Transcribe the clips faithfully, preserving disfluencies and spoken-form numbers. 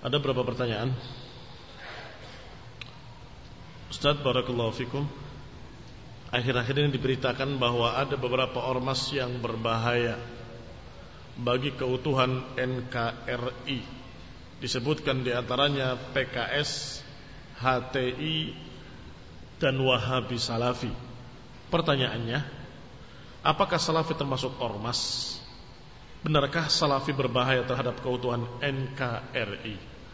Ada berapa pertanyaan? Ustaz, barakallahu fikum. Akhir-akhir ini diberitakan bahwa ada beberapa ormas yang berbahaya bagi keutuhan N K R I. Disebutkan diantaranya P K S, H T I, dan Wahabi Salafi. Pertanyaannya, apakah Salafi termasuk ormas? Benarkah Salafi berbahaya terhadap keutuhan N K R I?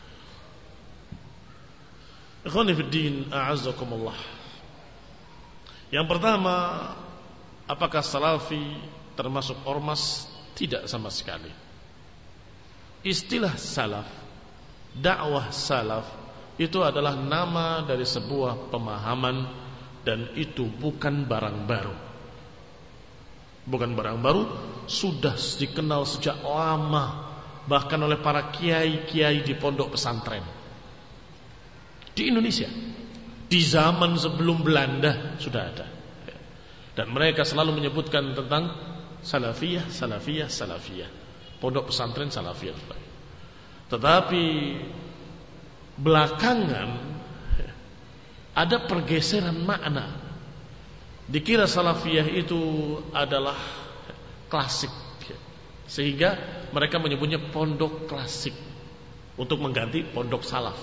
Ikhwani fiddin, a'azzakumullah. Yang pertama, apakah Salafi termasuk ormas? Tidak sama sekali. Istilah salaf, dakwah salaf, itu adalah nama dari sebuah pemahaman, dan itu bukan barang baru. Bukan barang baru, sudah dikenal sejak lama, bahkan oleh para kiai-kiai di pondok pesantren di Indonesia. Di zaman sebelum Belanda sudah ada. Dan mereka selalu menyebutkan tentang salafiyah, salafiyah, salafiyah, pondok pesantren salafiyah. Tetapi belakangan ada pergeseran makna. Dikira salafiyah itu adalah klasik, sehingga mereka menyebutnya pondok klasik untuk mengganti pondok salaf.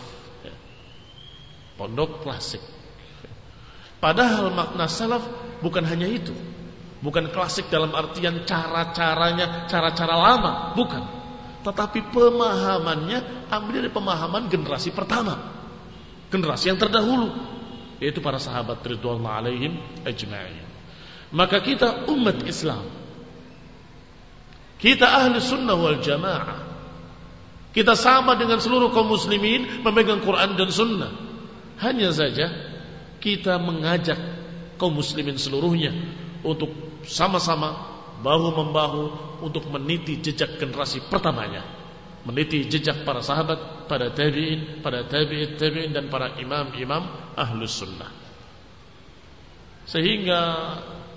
Pondok klasik. Padahal makna salaf bukan hanya itu. Bukan klasik dalam artian cara-caranya, cara-cara lama, bukan. Tetapi pemahamannya ambil dari pemahaman generasi pertama, generasi yang terdahulu, yaitu para sahabat ridwanullah alaihim ajma'in. Maka kita umat Islam, kita ahli sunnah wal jamaah, kita sama dengan seluruh kaum muslimin memegang Quran dan sunnah. Hanya saja kita mengajak kaum muslimin seluruhnya untuk sama-sama bahu-membahu untuk meniti jejak generasi pertamanya, meniti jejak para sahabat, para tabi'in, para tabi'it tabi'in, dan para imam-imam ahlus sunnah. Sehingga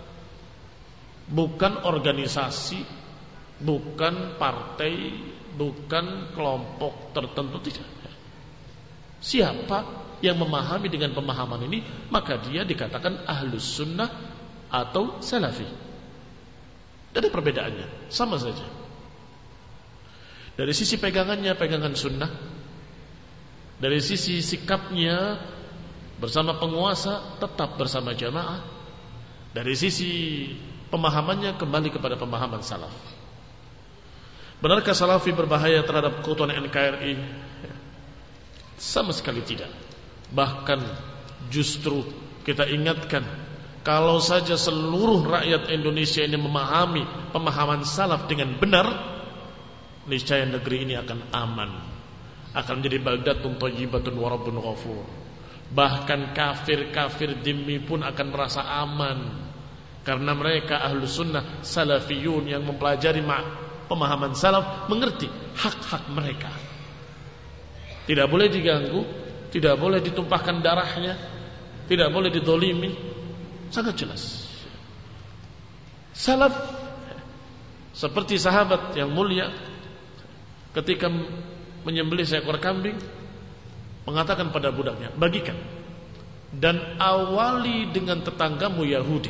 bukan organisasi, bukan partai, bukan kelompok tertentu, tidak. Siapa yang memahami dengan pemahaman ini, maka dia dikatakan ahlus sunnah atau salafi. Tidak ada perbedaannya, sama saja. Dari sisi pegangannya, pegangan sunnah. Dari sisi sikapnya bersama penguasa, tetap bersama jamaah. Dari sisi pemahamannya, kembali kepada pemahaman salaf. Benarkah salafi berbahaya terhadap keutuhan N K R I? Sama sekali tidak. Bahkan justru kita ingatkan, kalau saja seluruh rakyat Indonesia ini memahami pemahaman salaf dengan benar, niscaya negeri ini akan aman, akan menjadi baldatun thayyibatun wa rabbun ghafur. Bahkan kafir-kafir dhimmi pun akan merasa aman, karena mereka ahlus sunnah salafiyun yang mempelajari pemahaman salaf, mengerti hak-hak mereka. Tidak boleh diganggu, tidak boleh ditumpahkan darahnya, tidak boleh didolimi. Sangat jelas. Salaf seperti sahabat yang mulia ketika menyembelih seekor kambing, mengatakan pada budaknya, bagikan dan awali dengan tetanggamu Yahudi.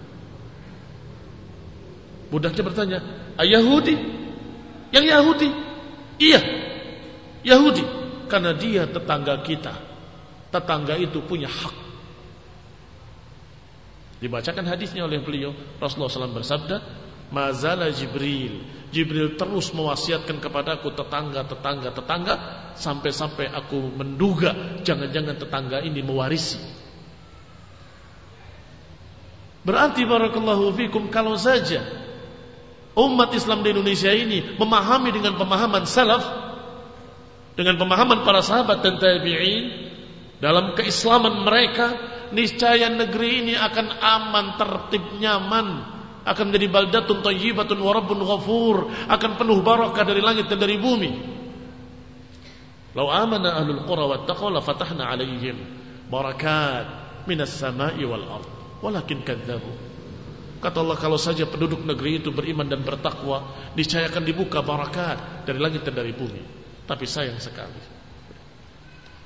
Budaknya bertanya, ah, Yahudi? Yang Yahudi? Iya, Yahudi, karena dia tetangga kita. Tetangga itu punya hak. Dibacakan hadisnya oleh beliau. Rasulullah shallallahu alaihi wasallam bersabda, mazala Jibril, Jibril terus mewasiatkan kepadaku tetangga, tetangga, tetangga, sampai-sampai aku menduga jangan-jangan tetangga ini mewarisi. Berarti barakallahu fikum, kalau saja umat Islam di Indonesia ini memahami dengan pemahaman salaf, dengan pemahaman para sahabat dan tabi'in dalam keislaman mereka, niscaya negeri ini akan aman, tertib, nyaman, akan menjadi baldatun thayyibatun wa rabbun ghafur, akan penuh barakah dari langit dan dari bumi. Lau amana ahlul qura wattaqaw la fatahna alaihim barakat minas sama'i wal ard walakin kadzabu. Kata Allah, kalau saja penduduk negeri itu beriman dan bertakwa, niscaya akan dibuka barakat dari langit dan dari bumi. Tapi sayang sekali,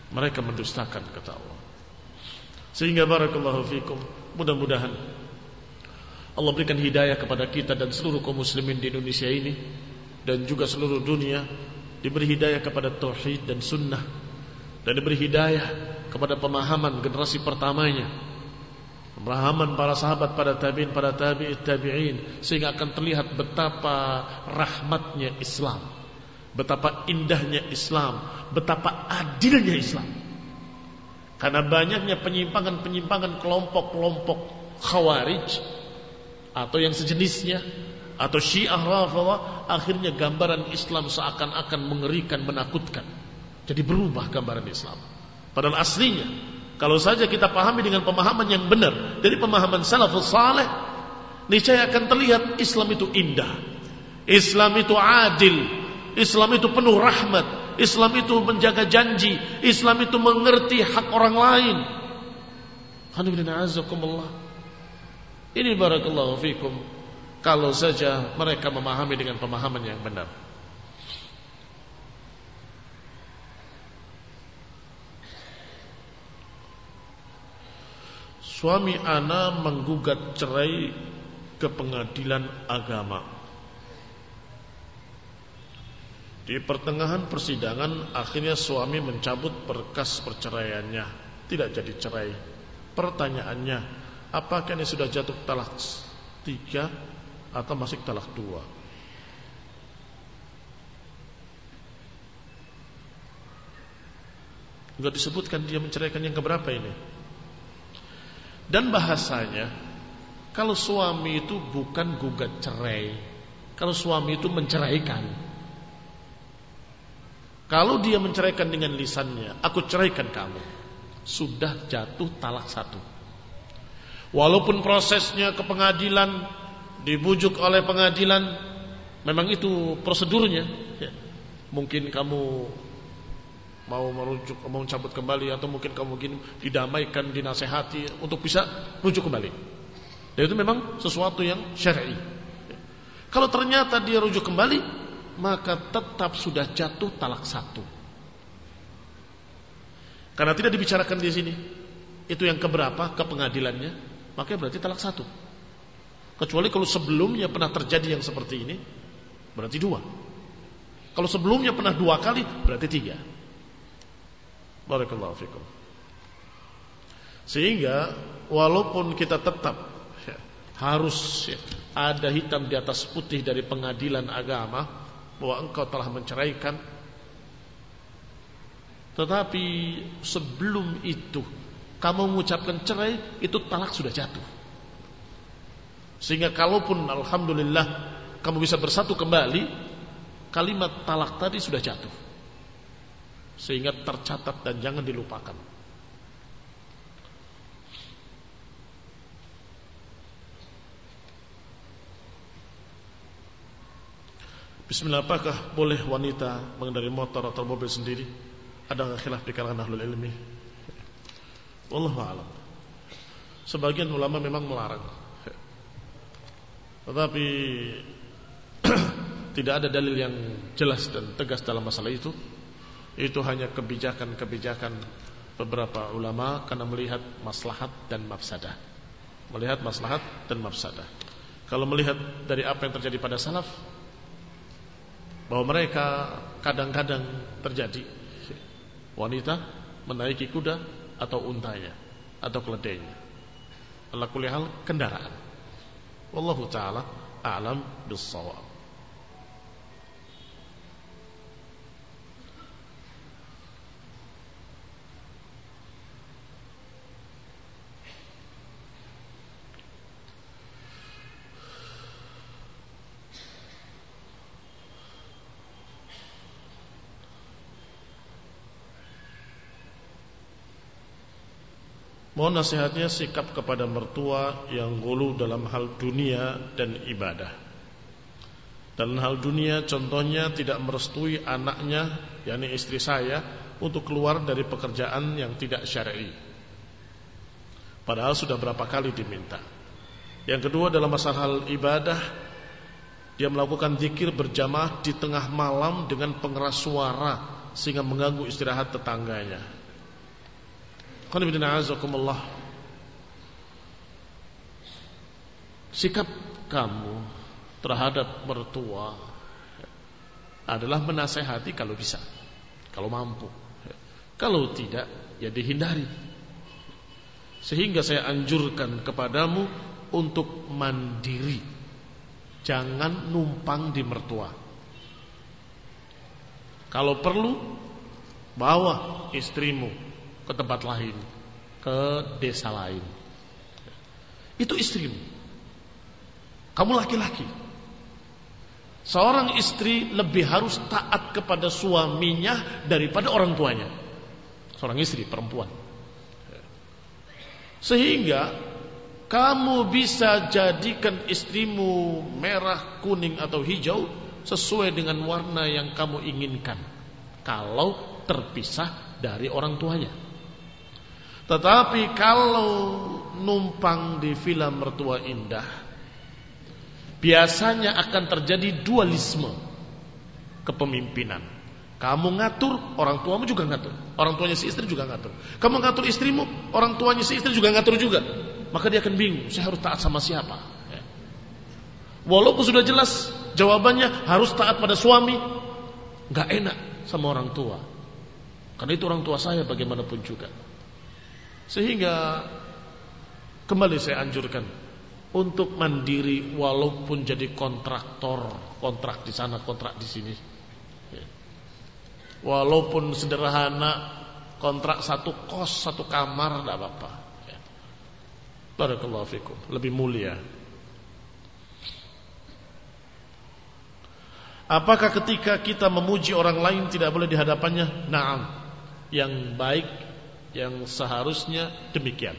Mereka mendustakan kata Allah. Sehingga barakallahu fikum, mudah-mudahan Allah berikan hidayah kepada kita dan seluruh kaum muslimin di Indonesia ini dan juga seluruh dunia, diberi hidayah kepada tauhid dan sunnah, dan diberi hidayah kepada pemahaman generasi pertamanya, pemahaman para sahabat, para tabi'in, para tabi'it tabi'in, sehingga akan terlihat betapa rahmatnya Islam, betapa indahnya Islam, betapa adilnya Islam. Karena banyaknya penyimpangan-penyimpangan kelompok-kelompok Khawarij atau yang sejenisnya, atau Syiah Rafidhah, akhirnya gambaran Islam seakan-akan mengerikan, menakutkan. Jadi berubah gambaran Islam. Padahal aslinya, kalau saja kita pahami dengan pemahaman yang benar dari pemahaman salafus saleh, niscaya akan terlihat Islam itu indah, Islam itu adil, Islam itu penuh rahmat, Islam itu menjaga janji, Islam itu mengerti hak orang lain. Ini barakallahu fikum, kalau saja mereka memahami dengan pemahaman yang benar. Suami ana menggugat cerai ke pengadilan agama. Di pertengahan persidangan akhirnya suami mencabut berkas perceraiannya, tidak jadi cerai. Pertanyaannya, apakah ini sudah jatuh talak tiga atau masih talak dua? Enggak disebutkan dia menceraikan yang keberapa ini. Dan bahasanya, kalau suami itu bukan gugat cerai, kalau suami itu menceraikan. Kalau dia menceraikan dengan lisannya, aku ceraikan kamu, sudah jatuh talak satu. Walaupun prosesnya ke pengadilan, dibujuk oleh pengadilan, memang itu prosedurnya. Ya. Mungkin kamu mau merujuk, mau mencabut kembali, atau mungkin kamu mungkin didamaikan, dinasehati untuk bisa rujuk kembali. Dan itu memang sesuatu yang syar'i. Ya. Kalau ternyata dia rujuk kembali, maka tetap sudah jatuh talak satu. Karena tidak dibicarakan di sini itu yang keberapa ke pengadilannya, maka berarti talak satu. Kecuali kalau sebelumnya pernah terjadi yang seperti ini, berarti dua. Kalau sebelumnya pernah dua kali, berarti tiga. Barakallahu fikum. Sehingga walaupun kita tetap ya, harus ya, ada hitam di atas putih dari pengadilan agama bahwa engkau telah menceraikan, tetapi sebelum itu kamu mengucapkan cerai, itu talak sudah jatuh. Sehingga kalaupun alhamdulillah kamu bisa bersatu kembali, kalimat talak tadi sudah jatuh, sehingga tercatat dan jangan dilupakan. Bismillah, apakah boleh wanita mengendarai motor atau mobil sendiri? Ada khilaf di kalangan ahlul ilmi. Wallahu a'lam. Sebagian ulama memang melarang, tetapi tidak ada dalil yang jelas dan tegas dalam masalah itu. Itu hanya kebijakan-kebijakan beberapa ulama karena melihat maslahat dan mafsadah. Melihat maslahat dan mafsadah. Kalau melihat dari apa yang terjadi pada salaf, bahwa mereka kadang-kadang terjadi wanita menaiki kuda atau untanya atau keledainya, ala kulli hal kendaraan. Wallahu ta'ala a'lam bis-shawab. Mohon nasihatnya sikap kepada mertua yang gulu dalam hal dunia dan ibadah. Dalam hal dunia contohnya tidak merestui anaknya, yakni istri saya, untuk keluar dari pekerjaan yang tidak syar'i, padahal sudah berapa kali diminta. Yang kedua dalam masalah hal ibadah, dia melakukan zikir berjamaah di tengah malam dengan pengeras suara sehingga mengganggu istirahat tetangganya. Sikap kamu terhadap mertua adalah menasehati kalau bisa, kalau mampu. Kalau tidak, ya dihindari. Sehingga saya anjurkan kepadamu untuk mandiri. Jangan numpang di mertua. Kalau perlu, bawa istrimu ke tempat lain, ke desa lain. Itu istrimu. Kamu laki-laki. Seorang istri lebih harus taat kepada suaminya daripada orang tuanya. Seorang istri perempuan. Sehingga kamu bisa jadikan istrimu merah, kuning atau hijau sesuai dengan warna yang kamu inginkan, kalau terpisah dari orang tuanya. Tetapi kalau numpang di villa mertua indah, biasanya akan terjadi dualisme kepemimpinan. Kamu ngatur, orang tuamu juga ngatur. Orang tuanya si istri juga ngatur. Kamu ngatur istrimu, orang tuanya si istri juga ngatur juga. Maka dia akan bingung, saya harus taat sama siapa? Walaupun sudah jelas jawabannya harus taat pada suami, gak enak sama orang tua. Karena itu orang tua saya bagaimanapun juga. Sehingga kembali saya anjurkan untuk mandiri walaupun jadi kontraktor, kontrak di sana, kontrak di sini. Walaupun sederhana, kontrak satu kos, satu kamar, tidak apa-apa. Barakallahu fikum, lebih mulia. Apakah ketika kita memuji orang lain tidak boleh di hadapannya? Naam. Yang baik, yang seharusnya demikian.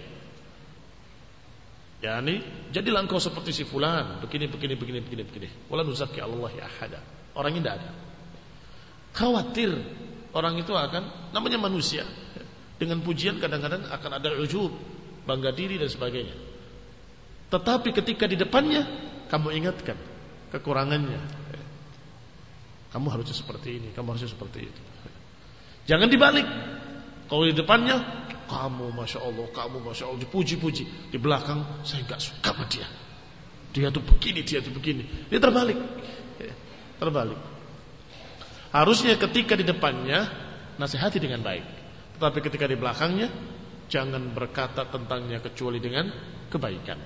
Yani, jadilah engkau seperti si fulan, begini, begini, begini, begini, begini. Wala nuzakki Allahi ahada. Orang ini tidak ada. Khawatir orang itu akan, namanya manusia, dengan pujian kadang-kadang akan ada ujub, bangga diri dan sebagainya. Tetapi ketika di depannya kamu ingatkan kekurangannya, kamu harusnya seperti ini, kamu harusnya seperti itu. Jangan dibalik. Kalau di depannya kamu masya Allah, kamu masya Allah, dipuji-puji. Di belakang saya nggak suka sama dia. Dia tuh begini, dia tuh begini. Dia terbalik, terbalik. Harusnya ketika di depannya nasihati dengan baik, tetapi ketika di belakangnya jangan berkata tentangnya kecuali dengan kebaikan.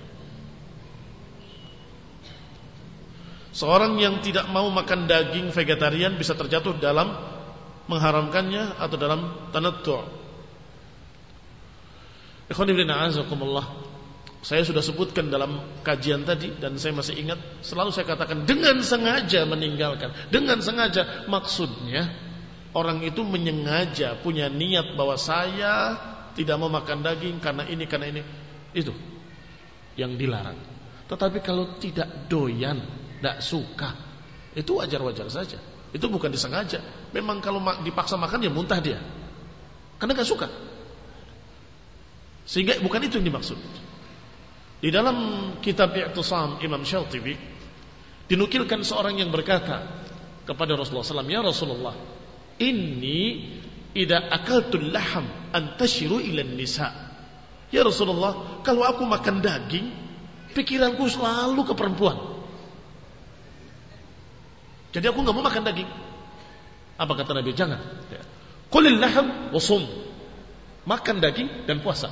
Seorang yang tidak mau makan daging vegetarian bisa terjatuh dalam mengharamkannya atau dalam tanattu'. Ikhwan fillah azakumullah. Saya sudah sebutkan dalam kajian tadi dan saya masih ingat, selalu saya katakan dengan sengaja meninggalkan, dengan sengaja, maksudnya orang itu menyengaja punya niat bahwa saya tidak mau makan daging karena ini, karena ini, itu yang dilarang. Tetapi kalau tidak doyan, tidak suka, itu wajar-wajar saja. Itu bukan disengaja. Memang kalau dipaksa makan ya muntah dia, karena gak suka. Sehingga bukan itu yang dimaksud. Di dalam kitab I'tisam Imam Syatibi dinukilkan seorang yang berkata kepada Rasulullah sallallahu alaihi wasallam, "Ya Rasulullah, inni idza akaltul laham antashiru ila nisa." Ya Rasulullah, kalau aku makan daging, pikiranku selalu ke perempuan. Jadi aku enggak mau makan daging. Apa kata Nabi? Jangan. Qulil laham wa shum. Makan daging dan puasa.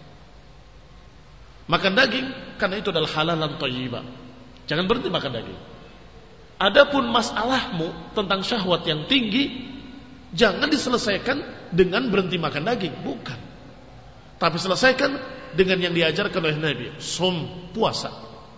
Makan daging karena itu adalah halalan thayyibah. Jangan berhenti makan daging. Adapun masalahmu tentang syahwat yang tinggi, jangan diselesaikan dengan berhenti makan daging, bukan. Tapi selesaikan dengan yang diajarkan oleh Nabi, shum, puasa.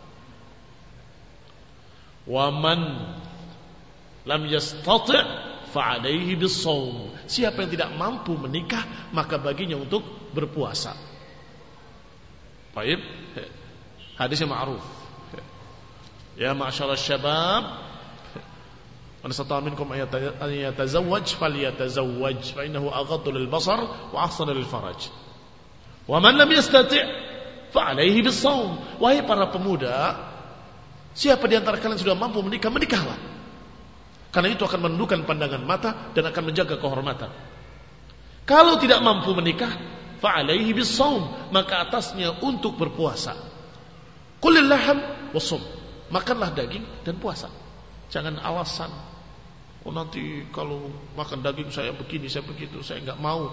Wa man lam yastati' fa 'alaihi bis-shaum. Siapa yang tidak mampu menikah, maka baginya untuk berpuasa. Baik, hadisnya ma'ruf. Ya ma'syarasy syabab, man istata'a minkum an yatazawwaj falyatazawwaj fa innahu aghaddu lil basar wa ahsanu lil faraj. Wa man lam yastati' fa 'alaihi bis-shaum. Wahai para pemuda, siapa di antara kalian sudah mampu menikah, menikahlah. Karena itu akan menundukkan pandangan mata dan akan menjaga kehormatan. Kalau tidak mampu menikah, fa'alaihi bis-shaum, maka atasnya untuk berpuasa. Qulil laham was-shaum, makanlah daging dan puasa. Jangan alasan, oh nanti kalau makan daging saya begini, saya begitu, saya enggak mau.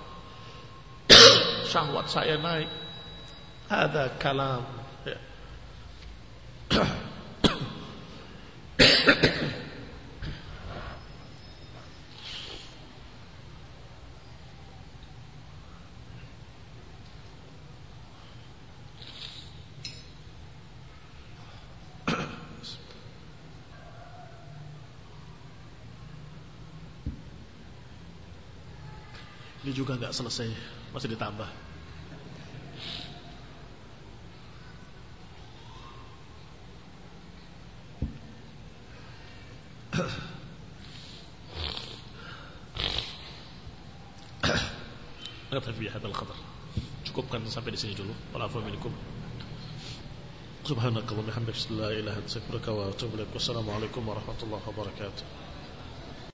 Syahwat saya naik. Ada kalam. Ya. Ini juga enggak selesai, masih ditambah. Naktafi bihadzal qadar. Cukupkan sampai di sini dulu. Wa'afu minkum. Subhanakallahumma wa bihamdika, la ilaha illa anta, astaghfiruka wa atubu ilaik. Wassalamu alaikum warahmatullahi wabarakatuh.